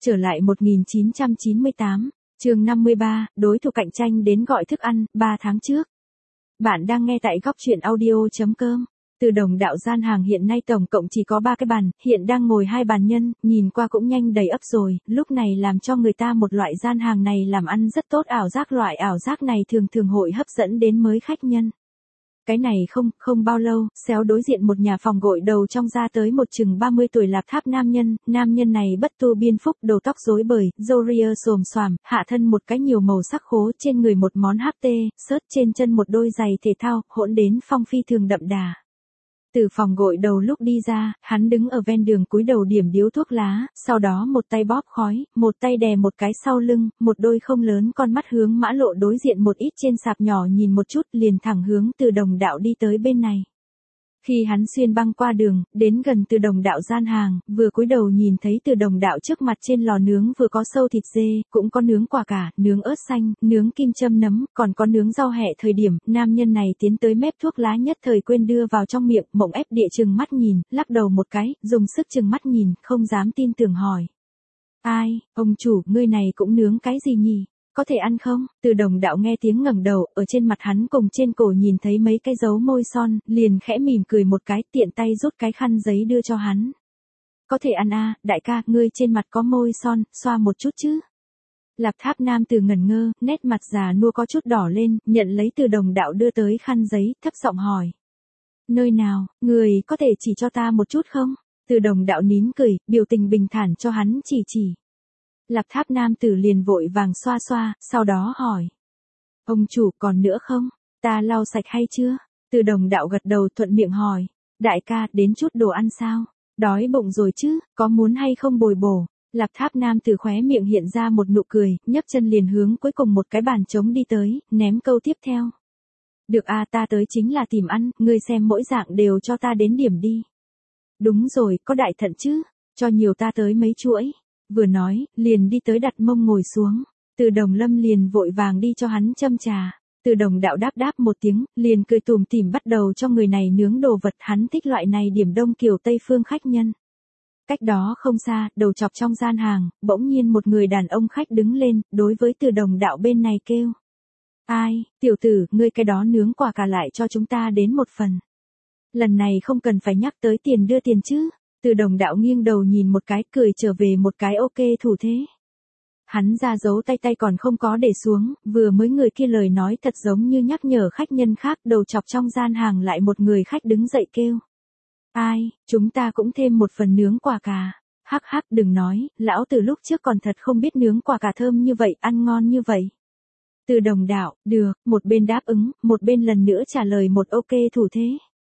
Trở lại 1998, chương 53, đối thủ cạnh tranh đến gọi thức ăn, 3 tháng trước. Bạn đang nghe tại góc truyện audio.com. Từ Đồng Đạo gian hàng hiện nay tổng cộng chỉ có 3 cái bàn, hiện đang ngồi 2 bàn nhân, nhìn qua cũng nhanh đầy ắp rồi, lúc này làm cho người ta một loại gian hàng này làm ăn rất tốt ảo giác, loại ảo giác này thường thường hội hấp dẫn đến mới khách nhân. Cái này không bao lâu, xéo đối diện một nhà phòng gội đầu trong ra tới một chừng 30 tuổi Lạp Tháp nam nhân này bất tu biên phúc, đầu tóc rối bời, râu ria xồm xoàm, hạ thân một cái nhiều màu sắc khố, trên người một món HT, sớt, trên chân một đôi giày thể thao, hỗn đến phong phi thường đậm đà. Từ phòng gội đầu lúc đi ra, hắn đứng ở ven đường cúi đầu điểm điếu thuốc lá, sau đó một tay bóp khói, một tay đè một cái sau lưng, một đôi không lớn con mắt hướng mã lộ đối diện một ít trên sạp nhỏ nhìn một chút liền thẳng hướng Từ Đồng Đạo đi tới bên này. Khi hắn xuyên băng qua đường, đến gần Từ Đồng Đạo gian hàng, vừa cúi đầu nhìn thấy Từ Đồng Đạo trước mặt trên lò nướng vừa có sâu thịt dê, cũng có nướng quả cà, nướng ớt xanh, nướng kim châm nấm, còn có nướng rau hẹ. Thời điểm, nam nhân này tiến tới mép thuốc lá nhất thời quên đưa vào trong miệng, mộng ép địa chừng mắt nhìn, lắc đầu một cái, dùng sức chừng mắt nhìn, không dám tin tưởng hỏi. Ai, ông chủ, ngươi này cũng nướng cái gì nhỉ? Có thể ăn không? Từ Đồng Đạo nghe tiếng ngẩng đầu, ở trên mặt hắn cùng trên cổ nhìn thấy mấy cái dấu môi son, liền khẽ mỉm cười một cái, tiện tay rút cái khăn giấy đưa cho hắn. Có thể ăn à, đại ca, ngươi trên mặt có môi son, xoa một chút chứ. Lạp Tháp nam từ ngẩn ngơ, nét mặt già nua có chút đỏ lên, nhận lấy Từ Đồng Đạo đưa tới khăn giấy, thấp giọng hỏi. Nơi nào, người có thể chỉ cho ta một chút không? Từ Đồng Đạo nín cười, biểu tình bình thản cho hắn chỉ. Lạp Tháp nam tử liền vội vàng xoa xoa, sau đó hỏi. Ông chủ còn nữa không? Ta lau sạch hay chưa? Từ Đồng Đạo gật đầu thuận miệng hỏi. Đại ca, đến chút đồ ăn sao? Đói bụng rồi chứ, có muốn hay không bồi bổ? Lạp Tháp nam tử khóe miệng hiện ra một nụ cười, nhấc chân liền hướng cuối cùng một cái bàn trống đi tới, ném câu tiếp theo. Được à, ta tới chính là tìm ăn, ngươi xem mỗi dạng đều cho ta đến điểm đi. Đúng rồi, có đại thận chứ? Cho nhiều ta tới mấy chuỗi. Vừa nói, liền đi tới đặt mông ngồi xuống. Từ Đồng Lâm liền vội vàng đi cho hắn châm trà. Từ Đồng Đạo đáp một tiếng, liền cười tủm tỉm bắt đầu cho người này nướng đồ vật, hắn thích loại này điểm đông kiểu Tây phương khách nhân. Cách đó không xa, đầu chọc trong gian hàng, bỗng nhiên một người đàn ông khách đứng lên, đối với Từ Đồng Đạo bên này kêu. Ai, tiểu tử, ngươi cái đó nướng quả cà lại cho chúng ta đến một phần. Lần này không cần phải nhắc tới tiền đưa tiền chứ. Từ Đồng Đạo nghiêng đầu nhìn một cái, cười trở về một cái ok thủ thế. Hắn ra dấu tay còn không có để xuống, vừa mới người kia lời nói thật giống như nhắc nhở khách nhân khác, đầu chọc trong gian hàng lại một người khách đứng dậy kêu. Ai, chúng ta cũng thêm một phần nướng quả cà. Hắc đừng nói, lão từ lúc trước còn thật không biết nướng quả cà thơm như vậy, ăn ngon như vậy. Từ Đồng Đạo, được, một bên đáp ứng, một bên lần nữa trả lời một ok thủ thế.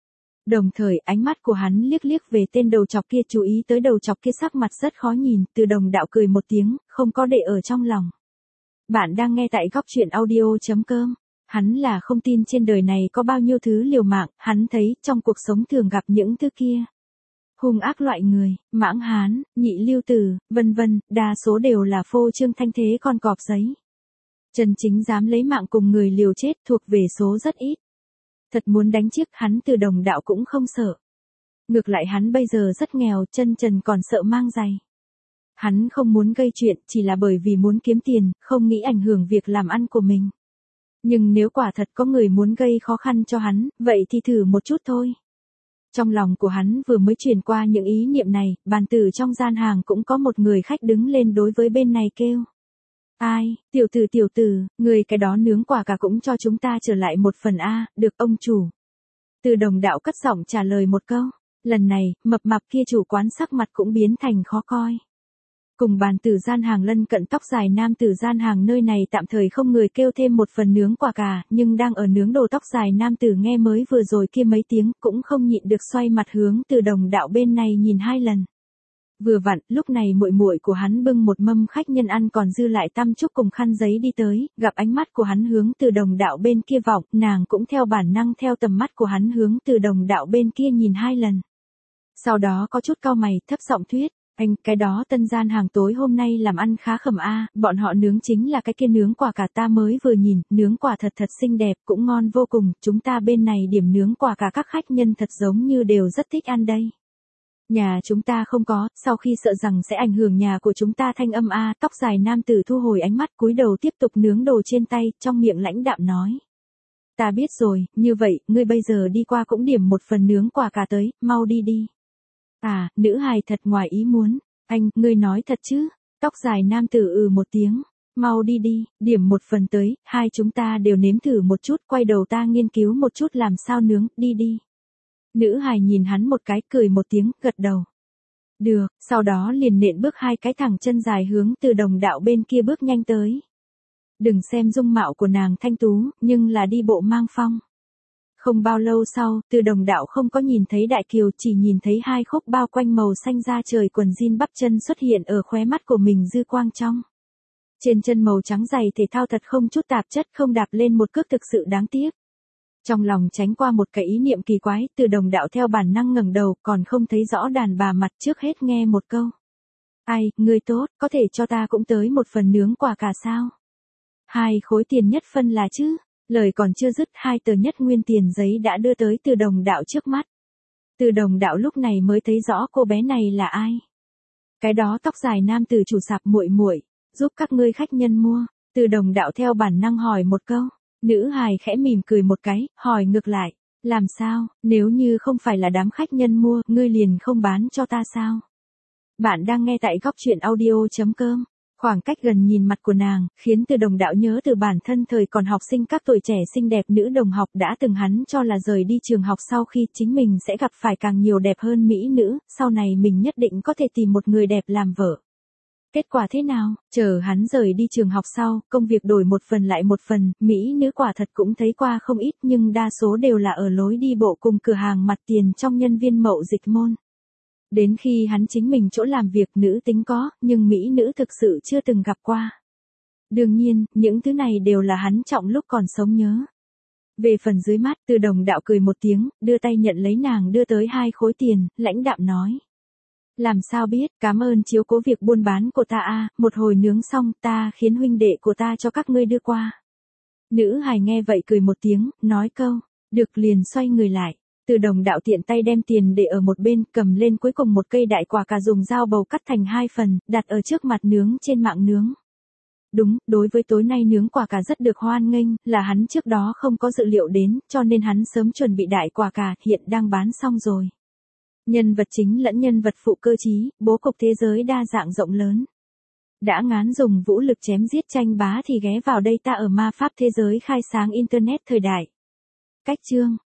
Đồng thời ánh mắt của hắn liếc về tên đầu chọc kia, chú ý tới đầu chọc kia sắc mặt rất khó nhìn, Từ Đồng Đạo cười một tiếng, không có để ở trong lòng. Bạn đang nghe tại góc truyện audio.com. Hắn là không tin trên đời này có bao nhiêu thứ liều mạng, hắn thấy trong cuộc sống thường gặp những thứ kia. Hung ác loại người, mãng hán, nhị lưu tử, vân vân, đa số đều là phô trương thanh thế con cọp giấy. Chân chính dám lấy mạng cùng người liều chết thuộc về số rất ít. Thật muốn đánh chiếc hắn Từ Đồng Đạo cũng không sợ. Ngược lại hắn bây giờ rất nghèo, chân trần còn sợ mang giày. Hắn không muốn gây chuyện, chỉ là bởi vì muốn kiếm tiền, không nghĩ ảnh hưởng việc làm ăn của mình. Nhưng nếu quả thật có người muốn gây khó khăn cho hắn, vậy thì thử một chút thôi. Trong lòng của hắn vừa mới truyền qua những ý niệm này, bàn tử trong gian hàng cũng có một người khách đứng lên đối với bên này kêu. Ai, tiểu tử, người cái đó nướng quả cà cũng cho chúng ta trở lại một phần a, được ông chủ. Từ Đồng Đạo cất giọng trả lời một câu, lần này, mập mạp kia chủ quán sắc mặt cũng biến thành khó coi. Cùng bàn tử gian hàng lân cận tóc dài nam tử gian hàng nơi này tạm thời không người kêu thêm một phần nướng quả cà, nhưng đang ở nướng đồ tóc dài nam tử nghe mới vừa rồi kia mấy tiếng, cũng không nhịn được xoay mặt hướng Từ Đồng Đạo bên này nhìn 2 lần. Vừa vặn, lúc này muội của hắn bưng một mâm khách nhân ăn còn dư lại tăm trúc cùng khăn giấy đi tới, gặp ánh mắt của hắn hướng Từ Đồng Đạo bên kia vọng, nàng cũng theo bản năng theo tầm mắt của hắn hướng Từ Đồng Đạo bên kia nhìn 2 lần. Sau đó có chút cau mày, thấp giọng thuyết, anh, cái đó tân gian hàng tối hôm nay làm ăn khá khẩm a, bọn họ nướng chính là cái kia nướng quả cà ta mới vừa nhìn, nướng quả thật xinh đẹp, cũng ngon vô cùng, chúng ta bên này điểm nướng quả cà các khách nhân thật giống như đều rất thích ăn đây. Nhà chúng ta không có, sau khi sợ rằng sẽ ảnh hưởng nhà của chúng ta thanh âm a. Tóc dài nam tử thu hồi ánh mắt cúi đầu tiếp tục nướng đồ trên tay, trong miệng lãnh đạm nói. Ta biết rồi, như vậy, ngươi bây giờ đi qua cũng điểm một phần nướng quả cà tới, mau đi đi. À, nữ hài thật ngoài ý muốn. Anh, ngươi nói thật chứ? Tóc dài nam tử một tiếng. Mau đi đi, điểm một phần tới, hai chúng ta đều nếm thử một chút, quay đầu ta nghiên cứu một chút làm sao nướng, đi đi. Nữ hài nhìn hắn một cái, cười một tiếng, gật đầu. Được, sau đó liền nện bước hai cái thẳng chân dài hướng Từ Đồng Đạo bên kia bước nhanh tới. Đừng xem dung mạo của nàng thanh tú, nhưng là đi bộ mang phong. Không bao lâu sau, Từ Đồng Đạo không có nhìn thấy Đại Kiều, chỉ nhìn thấy hai khúc bao quanh màu xanh da trời quần jean bắp chân xuất hiện ở khóe mắt của mình dư quang trong. Trên chân màu trắng giày thể thao thật không chút tạp chất, không đạp lên một cước thực sự đáng tiếc. Trong lòng tránh qua một cái ý niệm kỳ quái, Từ Đồng Đạo theo bản năng ngẩng đầu, còn không thấy rõ đàn bà mặt, trước hết nghe một câu. Ai, ngươi tốt, có thể cho ta cũng tới một phần nướng quả cà sao? 2 khối tiền nhất phân là chứ? Lời còn chưa dứt, 2 tờ nhất nguyên tiền giấy đã đưa tới Từ Đồng Đạo trước mắt. Từ Đồng Đạo lúc này mới thấy rõ cô bé này là ai. Cái đó tóc dài nam tử chủ sạp muội muội, giúp các ngươi khách nhân mua. Từ Đồng Đạo theo bản năng hỏi một câu. Nữ hài khẽ mỉm cười một cái, hỏi ngược lại. Làm sao, nếu như không phải là đám khách nhân mua, ngươi liền không bán cho ta sao? Bạn đang nghe tại góc truyện audio.com. Khoảng cách gần nhìn mặt của nàng, khiến Từ Đồng Đạo nhớ từ bản thân thời còn học sinh các tuổi trẻ xinh đẹp nữ đồng học đã từng hắn cho là rời đi trường học sau khi chính mình sẽ gặp phải càng nhiều đẹp hơn mỹ nữ, sau này mình nhất định có thể tìm một người đẹp làm vợ. Kết quả thế nào? Chờ hắn rời đi trường học sau, công việc đổi một phần lại một phần, mỹ nữ quả thật cũng thấy qua không ít nhưng đa số đều là ở lối đi bộ cùng cửa hàng mặt tiền trong nhân viên mậu dịch môn. Đến khi hắn chính mình chỗ làm việc nữ tính có, nhưng mỹ nữ thực sự chưa từng gặp qua. Đương nhiên, những thứ này đều là hắn trọng lúc còn sống nhớ. Về phần dưới mắt, Từ Đồng Đạo cười một tiếng, đưa tay nhận lấy nàng đưa tới 2 khối tiền, lãnh đạm nói. Làm sao biết, cảm ơn chiếu cố việc buôn bán của ta a, một hồi nướng xong ta khiến huynh đệ của ta cho các ngươi đưa qua. Nữ hài nghe vậy cười một tiếng, nói câu, được liền xoay người lại. Từ Đồng Đạo tiện tay đem tiền để ở một bên, cầm lên cuối cùng một cây đại quả cà dùng dao bầu cắt thành 2 phần, đặt ở trước mặt nướng trên mạng nướng. Đúng, đối với tối nay nướng quả cà rất được hoan nghênh, là hắn trước đó không có dự liệu đến, cho nên hắn sớm chuẩn bị đại quả cà, hiện đang bán xong rồi. Nhân vật chính lẫn nhân vật phụ cơ trí, bố cục thế giới đa dạng rộng lớn. Đã ngán dùng vũ lực chém giết tranh bá thì ghé vào đây ta ở ma pháp thế giới khai sáng internet thời đại. Cách chương